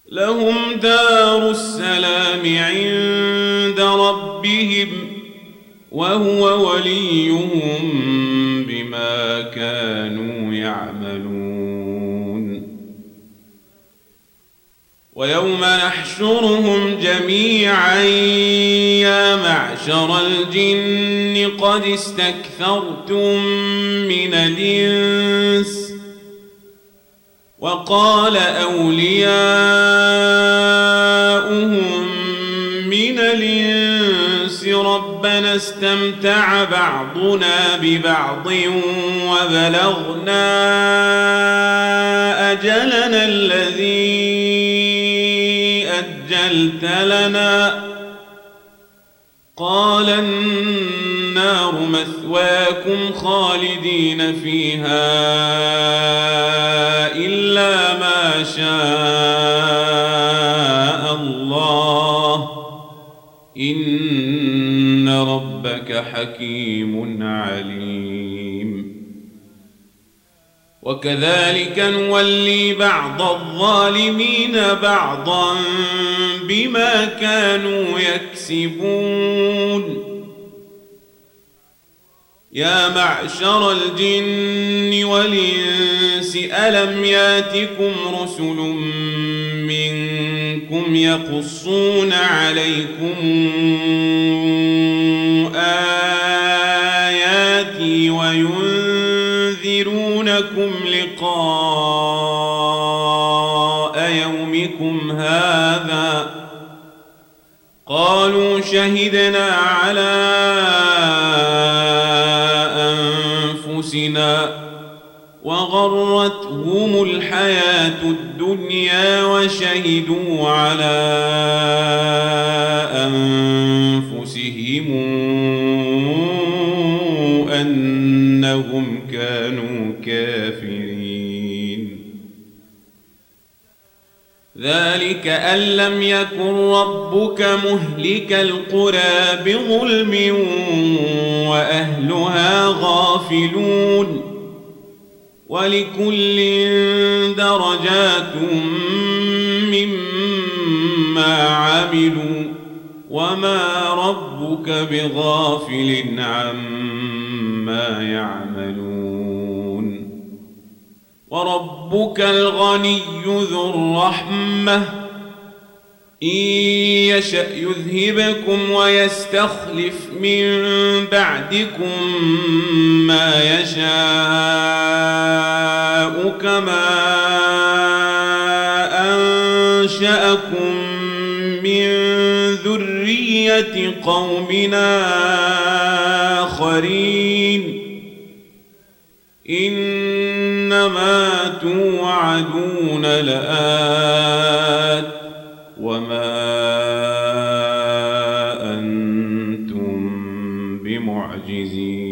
لهم دار السلام عند ربهم وهو وليهم بما كانوا يعملون. ويوم نحشرهم جميعا يا معشر الجن قد استكثرتم من الإنس وقال أولياؤهم من الإنس ربنا استمتع بعضنا ببعض وبلغنا أجلنا الذي أجلت لنا قال النار مثواكم خالدين فيها إلا ما شاء الله إن ربك حكيم عليم. وكذلك نولي بعض الظالمين بعضا بما كانوا يكسبون. يا معشر الجن والإنس ألم ياتكم رسل منكم يقصون عليكم آياتي وينذرونكم لقاء يومكم هذا قالوا شهدنا على أنفسنا وغرتهم الحياة الدنيا وشهدوا على أنفسهم أنهم كانوا كافرين. ذلك أن لم يكن ربك مهلك القرى بظلم وأهلها غافلون ولكل درجات مما عملوا وما ربك بغافل عما يعملون. وربك الغني ذو الرحمة إن يشأ يذهبكم ويستخلف من بعدكم ما يشاء كما أنشأكم من ذرية قومنا آخرين إنما توعدون لآت وما أنتم بمعجزين.